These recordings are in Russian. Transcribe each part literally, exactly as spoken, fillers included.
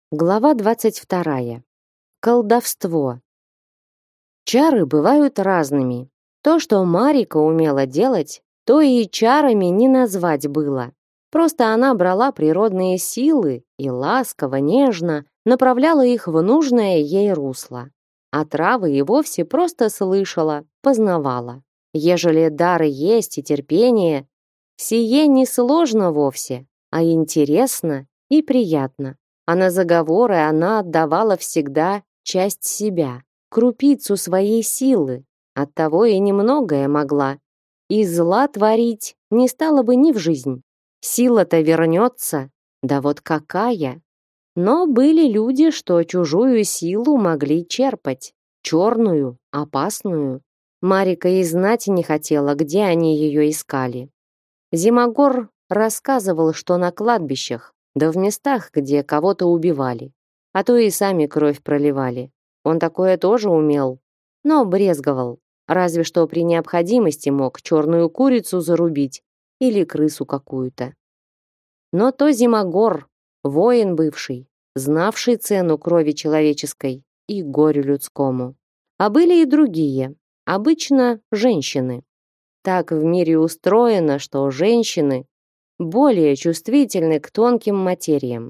Глава двадцать вторая. Колдовство. Чары бывают разными. То, что Марика умела делать, то и чарами не назвать было. Просто она брала природные силы и ласково, нежно направляла их в нужное ей русло. А травы и вовсе просто слышала, познавала. Ежели дары есть и терпение, сие не сложно вовсе, а интересно и приятно. А на заговоры она отдавала всегда часть себя, крупицу своей силы. Оттого и немногое могла. И зла творить не стала бы ни в жизнь. Сила-то вернется, да вот какая! Но были люди, что чужую силу могли черпать. Черную, опасную. Марика и знать не хотела, где они ее искали. Зимогор рассказывал, что на кладбищах, да в местах, где кого-то убивали, а то и сами кровь проливали. Он такое тоже умел, но брезговал, разве что при необходимости мог черную курицу зарубить или крысу какую-то. Но то Зимогор, воин бывший, знавший цену крови человеческой и горю людскому. А были и другие, обычно женщины. Так в мире устроено, что женщины более чувствительны к тонким материям.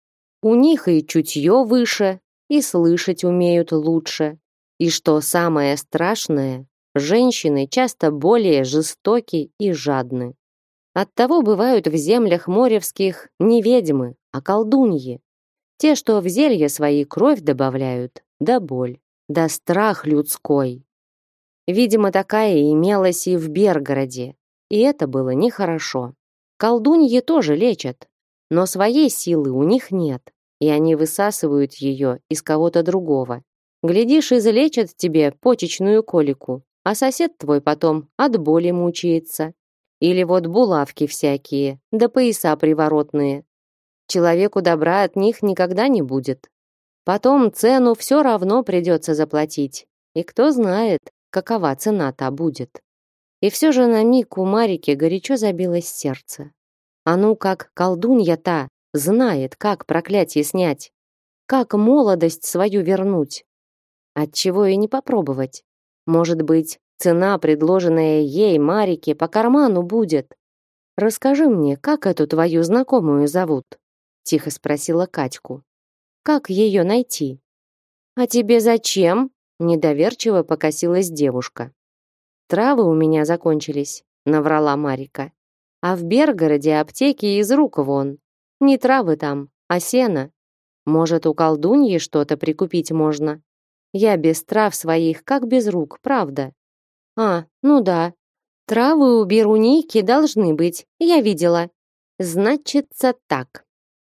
У них и чутье выше, и слышать умеют лучше. И что самое страшное, женщины часто более жестоки и жадны. Оттого бывают в землях моревских не ведьмы, а колдуньи. Те, что в зелья свои кровь добавляют, да боль, да страх людской. Видимо, такая имелась и в Бергороде, и это было нехорошо. Колдуньи тоже лечат, но своей силы у них нет, и они высасывают ее из кого-то другого. Глядишь, излечат тебе почечную колику, а сосед твой потом от боли мучается. Или вот булавки всякие, да пояса приворотные. Человеку добра от них никогда не будет. Потом цену все равно придется заплатить, и кто знает, какова цена-то будет. И все же на миг у Марики горячо забилось сердце. А ну как колдунья-то знает, как проклятие снять, как молодость свою вернуть. Отчего и не попробовать. Может быть, цена, предложенная ей, Марике, по карману будет. «Расскажи мне, как эту твою знакомую зовут?» Тихо спросила Катьку. «Как ее найти?» «А тебе зачем?» Недоверчиво покосилась девушка. «Травы у меня закончились», — наврала Марика. «А в Бергороде аптеки из рук вон. Не травы там, а сено. Может, у колдуньи что-то прикупить можно? Я без трав своих, как без рук, правда?» «А, ну да. Травы у Беруники должны быть, я видела. Значится так.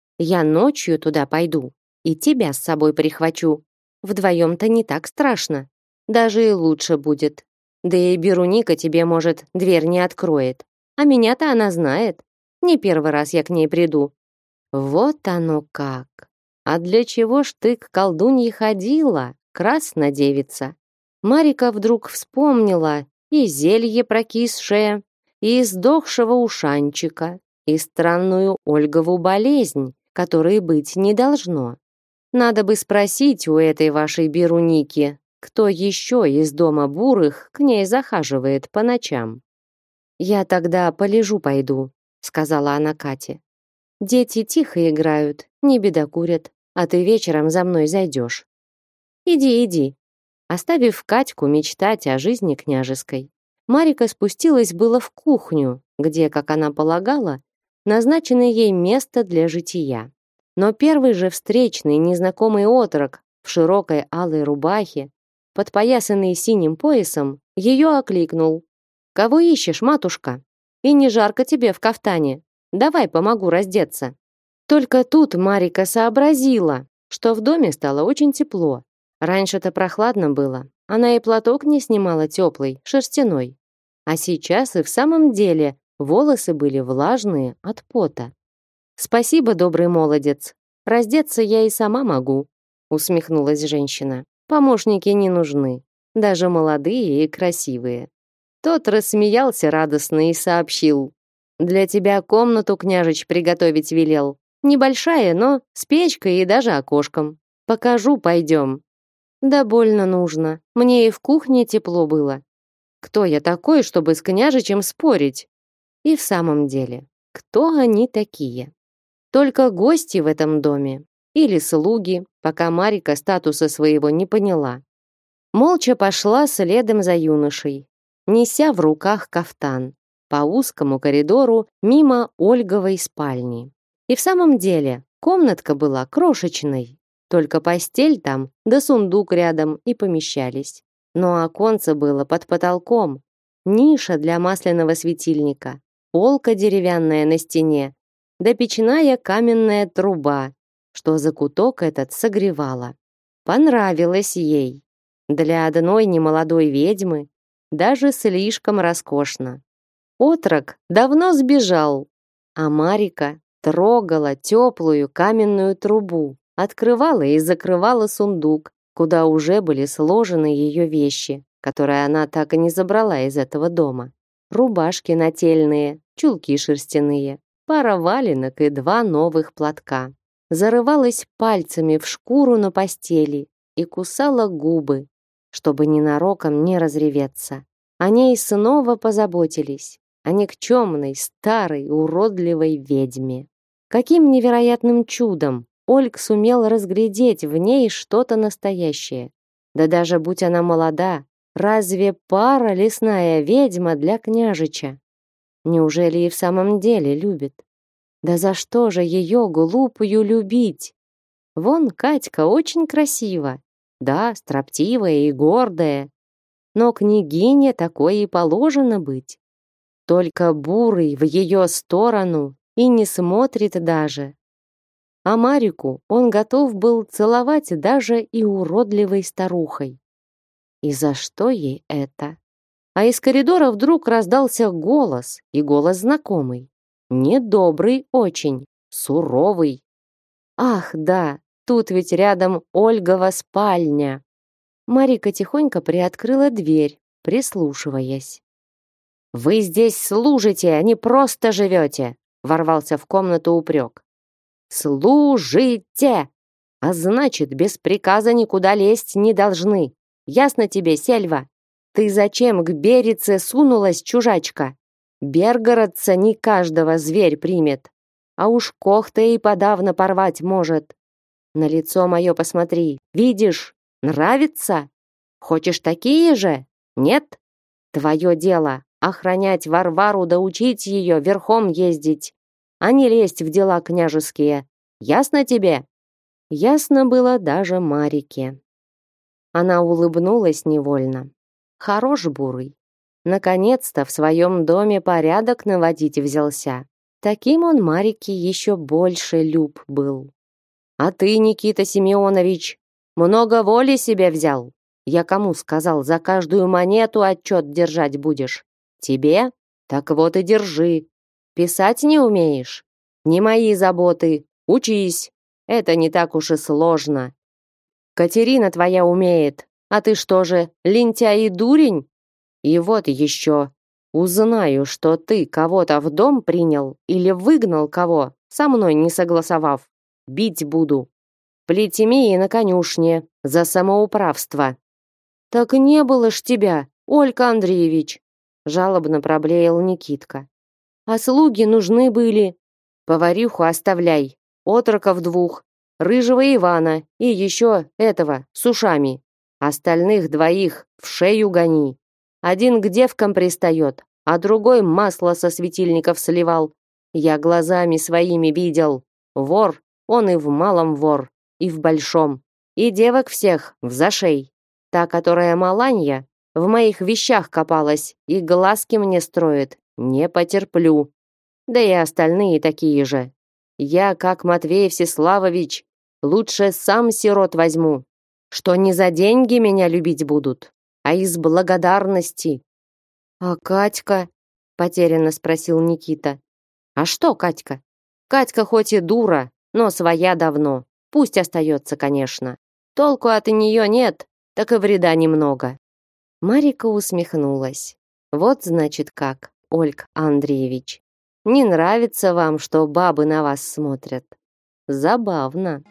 Я ночью туда пойду и тебя с собой прихвачу. Вдвоем-то не так страшно. Даже и лучше будет. Да и Беруника тебе, может, дверь не откроет. А меня-то она знает. Не первый раз я к ней приду». «Вот оно как! А для чего ж ты к колдунье ходила, красна девица?» Марика вдруг вспомнила и зелье прокисшее, и издохшего ушанчика, и странную Ольгову болезнь, которой быть не должно. Надо бы спросить у этой вашей Беруники, кто еще из дома Бурых к ней захаживает по ночам. «Я тогда полежу пойду», — сказала она Кате. «Дети тихо играют, не бедокурят, а ты вечером за мной зайдешь. Иди, иди». Оставив Катьку мечтать о жизни княжеской, Марика спустилась было в кухню, где, как она полагала, назначено ей место для жития. Но первый же встречный незнакомый отрок в широкой алой рубахе, подпоясанный синим поясом, ее окликнул. «Кого ищешь, матушка? И не жарко тебе в кафтане? Давай помогу раздеться». Только тут Марика сообразила, что в доме стало очень тепло. Раньше-то прохладно было, она и платок не снимала теплый, шерстяной. А сейчас и в самом деле волосы были влажные от пота. «Спасибо, добрый молодец. Раздеться я и сама могу», усмехнулась женщина. «Помощники не нужны, даже молодые и красивые». Тот рассмеялся радостно и сообщил: «Для тебя комнату княжич приготовить велел. Небольшая, но с печкой и даже окошком. Покажу, пойдем. Да больно нужно. Мне и в кухне тепло было. Кто я такой, чтобы с княжичем спорить? И в самом деле, кто они такие? Только гости в этом доме или слуги, пока Марика статуса своего не поняла. Молча пошла следом за юношей, неся в руках кафтан, по узкому коридору мимо Ольговой спальни. И в самом деле, комнатка была крошечной, только постель там да сундук рядом и помещались. Но оконце было под потолком, ниша для масляного светильника, полка деревянная на стене, да печная каменная труба, что закуток этот согревала. Понравилось ей. Для одной немолодой ведьмы даже слишком роскошно. Отрок давно сбежал, а Марика трогала теплую каменную трубу, открывала и закрывала сундук, куда уже были сложены ее вещи, которые она так и не забрала из этого дома. Рубашки нательные, чулки шерстяные, пара валенок и два новых платка. Зарывалась пальцами в шкуру на постели и кусала губы, чтобы ненароком не разреветься. О ней снова позаботились, о никчемной, старой, уродливой ведьме. Каким невероятным чудом Ольг сумел разглядеть в ней что-то настоящее. Да даже будь она молода, разве пара лесная ведьма для княжича? Неужели и в самом деле любит? Да за что же ее глупую любить? Вон Катька очень красива, да, строптивая и гордая, но княгине такой и положено быть. Только Бурый в ее сторону и не смотрит даже. А Марику он готов был целовать даже и уродливой старухой. И за что ей это? А из коридора вдруг раздался голос, и голос знакомый. Недобрый очень, суровый. Ах, да, тут ведь рядом Ольгова спальня. Марика тихонько приоткрыла дверь, прислушиваясь. «Вы здесь служите, а не просто живете!» ворвался в комнату упрек. «Служите! А значит, без приказа никуда лезть не должны. Ясно тебе, Сельва? Ты зачем к Берице сунулась, чужачка? Бергородца не каждого зверь примет, а уж Кохта и подавно порвать может. На лицо мое посмотри, видишь, нравится? Хочешь такие же? Нет? Твое дело охранять Варвару да учить ее верхом ездить, а не лезть в дела княжеские. Ясно тебе?» Ясно было даже Марике. Она улыбнулась невольно. Хорош Бурый. Наконец-то в своем доме порядок наводить взялся. Таким он Марике еще больше люб был. «А ты, Никита Семенович, много воли себе взял? Я кому сказал, за каждую монету отчет держать будешь? Тебе? Так вот и держи. Писать не умеешь? Не мои заботы. Учись. Это не так уж и сложно. Катерина твоя умеет. А ты что же, лентяй и дурень? И вот еще. Узнаю, что ты кого-то в дом принял или выгнал кого, со мной не согласовав. Бить буду. Плетьми и на конюшне за самоуправство». «Так не было ж тебя, Ольга Андреевич!» жалобно проблеял Никитка. «А слуги нужны были. Повариху оставляй, отроков двух, рыжего Ивана и еще этого с ушами. Остальных двоих в шею гони. Один к девкам пристает, а другой масло со светильников сливал. Я глазами своими видел. Вор, он и в малом вор, и в большом. И девок всех в зашей. Та, которая Маланья, в моих вещах копалась и глазки мне строит. Не потерплю. Да и остальные такие же. Я, как Матвей Всеславович, лучше сам сирот возьму, что не за деньги меня любить будут, а из благодарности». «А Катька?» — потерянно спросил Никита. «А что Катька? Катька хоть и дура, но своя давно. Пусть остается, конечно. Толку от нее нет, так и вреда немного». Марика усмехнулась. «Вот значит как, Ольг Андреевич. Не нравится вам, что бабы на вас смотрят. Забавно.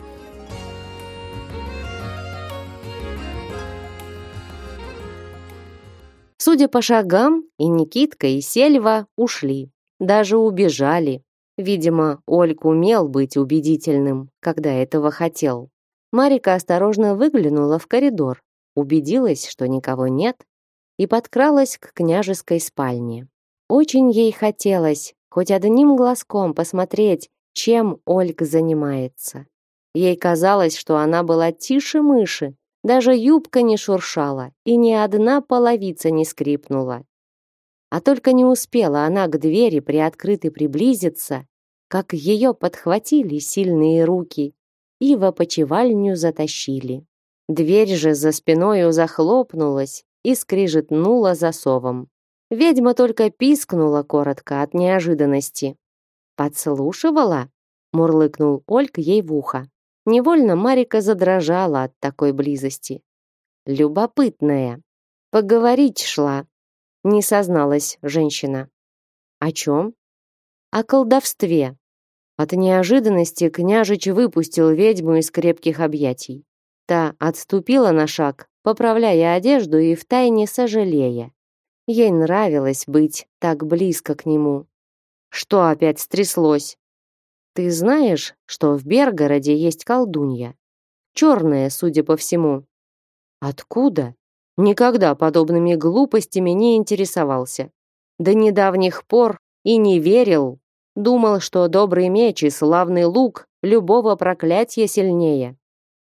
Судя по шагам, и Никитка, и Сельва ушли. Даже убежали. Видимо, Ольг умел быть убедительным, когда этого хотел. Марика осторожно выглянула в коридор, убедилась, что никого нет, и подкралась к княжеской спальне. Очень ей хотелось хоть одним глазком посмотреть, чем Ольг занимается. Ей казалось, что она была тише мыши, даже юбка не шуршала, и ни одна половица не скрипнула. А только не успела она к двери приоткрытой приблизиться, как ее подхватили сильные руки и в опочивальню затащили. Дверь же за спиною захлопнулась и скрижетнула засовом. Ведьма только пискнула коротко от неожиданности. «Подслушивала?» — мурлыкнул Ольг ей в ухо. Невольно Марика задрожала от такой близости. Любопытная. Поговорить шла, не созналась женщина. О чем? О колдовстве. От неожиданности княжич выпустил ведьму из крепких объятий. Та отступила на шаг, поправляя одежду и втайне сожалея. Ей нравилось быть так близко к нему. Что опять стряслось? Ты знаешь, что в Бергороде есть колдунья? Черная, судя по всему. Откуда? Никогда подобными глупостями не интересовался. До недавних пор и не верил. Думал, что добрый меч и славный лук любого проклятия сильнее.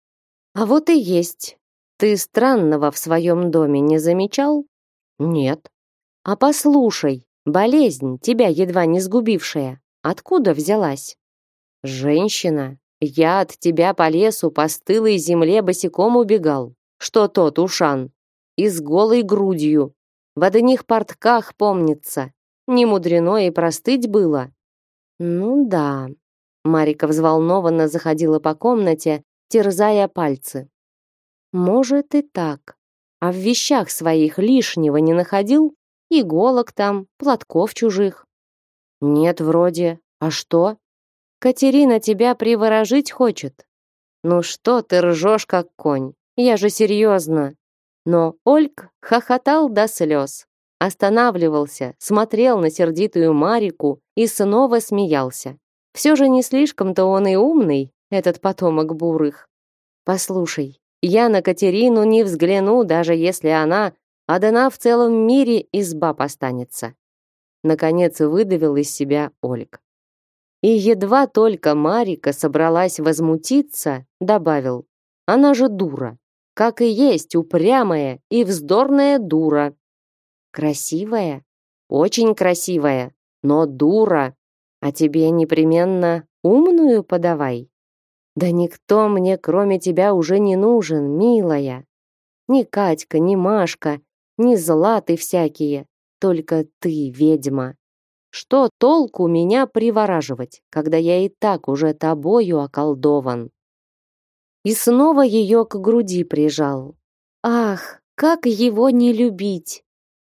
А вот и есть. Ты странного в своем доме не замечал? Нет. А послушай, болезнь, тебя едва не сгубившая, откуда взялась? Женщина, я от тебя по лесу по стылой земле босиком убегал. Что тот ушан? И с голой грудью. В одних портках, помнится. Не мудрено и простыть было. Ну да. Марика взволнованно заходила по комнате, терзая пальцы. Может и так. А в вещах своих лишнего не находил? Иголок там, платков чужих. Нет, вроде. А что? Катерина тебя приворожить хочет. Ну что ты ржешь, как конь? Я же серьезно. Но Ольг хохотал до слез. Останавливался, смотрел на сердитую Марику и снова смеялся. Все же не слишком-то он и умный, этот потомок бурых. Послушай, я на Катерину не взгляну, даже если она одна в целом мире из баб останется. Наконец выдавил из себя Ольг. И едва только Марика собралась возмутиться, добавил: она же дура, как и есть упрямая и вздорная дура. Красивая, очень красивая, но дура. А тебе непременно умную подавай. Да никто мне, кроме тебя, уже не нужен, милая. Ни Катька, ни Машка, ни Златы всякие, только ты, ведьма. Что толку меня привораживать, когда я и так уже тобою околдован? И снова ее к груди прижал. Ах, как его не любить!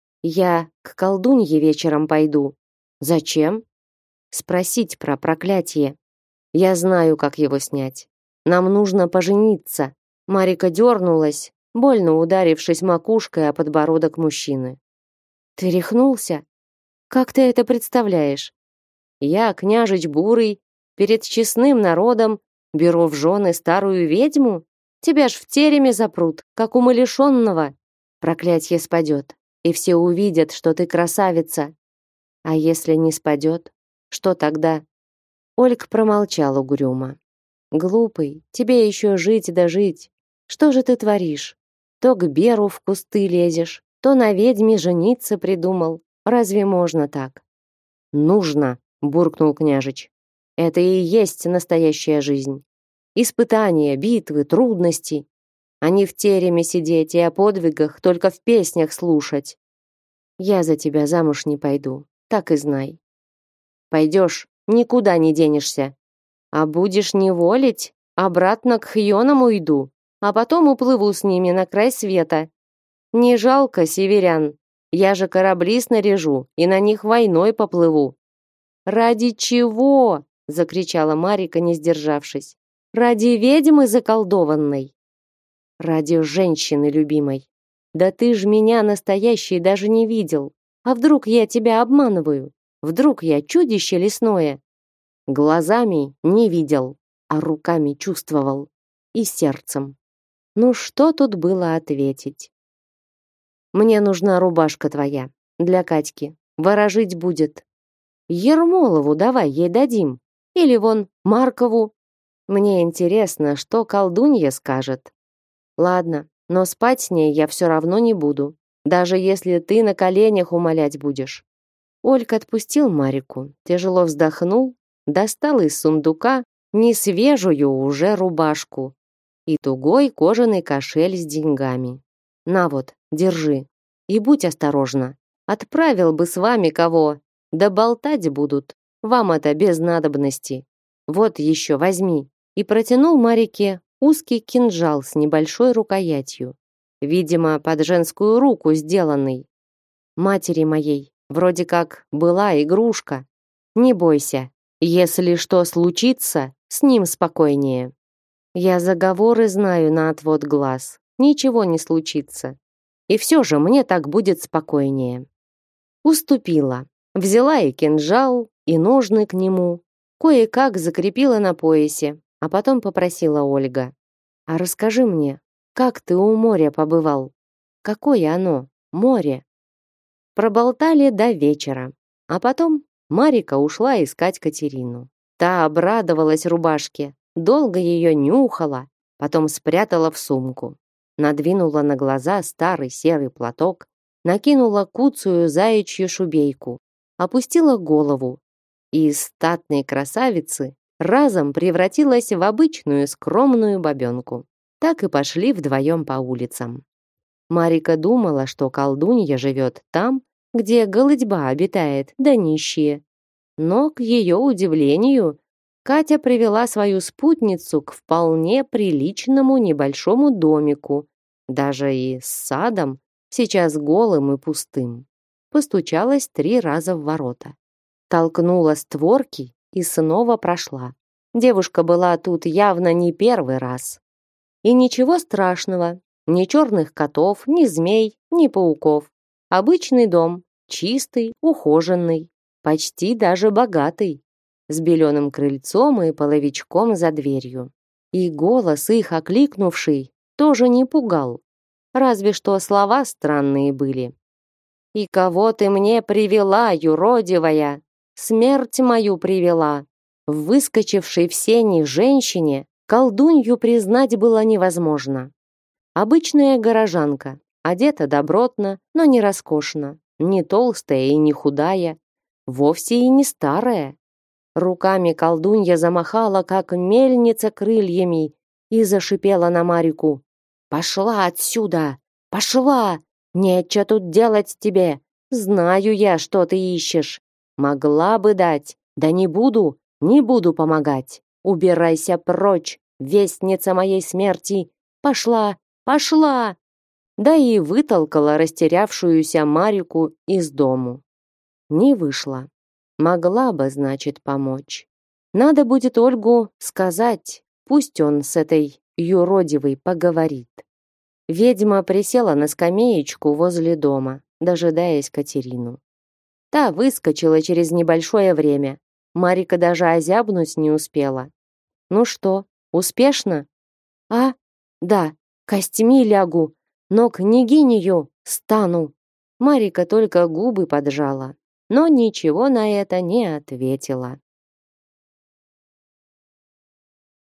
Я к колдунье вечером пойду. Зачем? Спросить про проклятие. Я знаю, как его снять. Нам нужно пожениться. Марика дернулась, больно ударившись макушкой о подбородок мужчины. Ты рехнулся? Как ты это представляешь? Я, княжич Бурый, перед честным народом беру в жены старую ведьму? Тебя ж в тереме запрут, как умалишенного. Проклятье спадет, и все увидят, что ты красавица. А если не спадет, что тогда? Ольг промолчал угрюмо. Глупый, тебе еще жить да жить. Что же ты творишь? То к Беру в кусты лезешь, то на ведьме жениться придумал. Разве можно так? Нужно, буркнул княжич. Это и есть настоящая жизнь. Испытания, битвы, трудности. А не в тереме сидеть и о подвигах только в песнях слушать. Я за тебя замуж не пойду, так и знай. Пойдешь, никуда не денешься. А будешь неволить, обратно к Хьонам уйду, а потом уплыву с ними на край света. Не жалко северян. Я же корабли снаряжу и на них войной поплыву. Ради чего? закричала Марика, не сдержавшись. Ради ведьмы заколдованной. Ради женщины любимой. Да ты ж меня настоящей даже не видел. А вдруг я тебя обманываю? Вдруг я чудище лесное? Глазами не видел, а руками чувствовал. И сердцем. Ну что тут было ответить? Мне нужна рубашка твоя. Для Катьки. Ворожить будет. Ермолову давай ей дадим. Или вон Маркову. Мне интересно, что колдунья скажет. Ладно, но спать с ней я все равно не буду. Даже если ты на коленях умолять будешь. Ольга отпустил Марику, тяжело вздохнул, достал из сундука несвежую уже рубашку и тугой кожаный кошель с деньгами. На вот, держи. И будь осторожна. Отправил бы с вами кого, да болтать будут. Вам это без надобности. Вот еще возьми. И протянул Марике узкий кинжал с небольшой рукоятью. Видимо, под женскую руку сделанный. Матери моей, вроде как, была игрушка. Не бойся, если что случится, с ним спокойнее. Я заговоры знаю на отвод глаз. Ничего не случится. И все же мне так будет спокойнее. Уступила. Взяла и кинжал, и ножны к нему. Кое-как закрепила на поясе, а потом попросила Ольга. А расскажи мне, как ты у моря побывал? Какое оно, море? Проболтали до вечера. А потом Марика ушла искать Катерину. Та обрадовалась рубашке, долго ее нюхала, потом спрятала в сумку. Надвинула на глаза старый серый платок, накинула куцую заячью шубейку, опустила голову и из статной красавицы разом превратилась в обычную скромную бабенку. Так и пошли вдвоем по улицам. Марика думала, что колдунья живет там, где голыдьба обитает, да нищие. Но, к ее удивлению, Катя привела свою спутницу к вполне приличному небольшому домику, даже и с садом, сейчас голым и пустым. Постучалась три раза в ворота. Толкнула створки и снова прошла. Девушка была тут явно не первый раз. И ничего страшного, ни черных котов, ни змей, ни пауков. Обычный дом, чистый, ухоженный, почти даже богатый, с беленым крыльцом и половичком за дверью. И голос их окликнувший тоже не пугал, разве что слова странные были. «И кого ты мне привела, юродивая? Смерть мою привела!» В выскочившей в сени женщине колдунью признать было невозможно. Обычная горожанка, одета добротно, но не роскошно, не толстая и не худая, вовсе и не старая. Руками колдунья замахала, как мельница, крыльями и зашипела на Марику. «Пошла отсюда! Пошла! Нечего тут делать тебе! Знаю я, что ты ищешь! Могла бы дать, да не буду, не буду помогать! Убирайся прочь, вестница моей смерти! Пошла, пошла!» Да и вытолкала растерявшуюся Марику из дому. Не вышла. Могла бы, значит, помочь. Надо будет Ольгу сказать, пусть он с этой юродивой поговорит. Ведьма присела на скамеечку возле дома, дожидаясь Катерину. Та выскочила через небольшое время. Марика даже озябнуть не успела. «Ну что, успешно?» «А, да, костьми лягу, но княгинею стану». Марика только губы поджала, но ничего на это не ответила.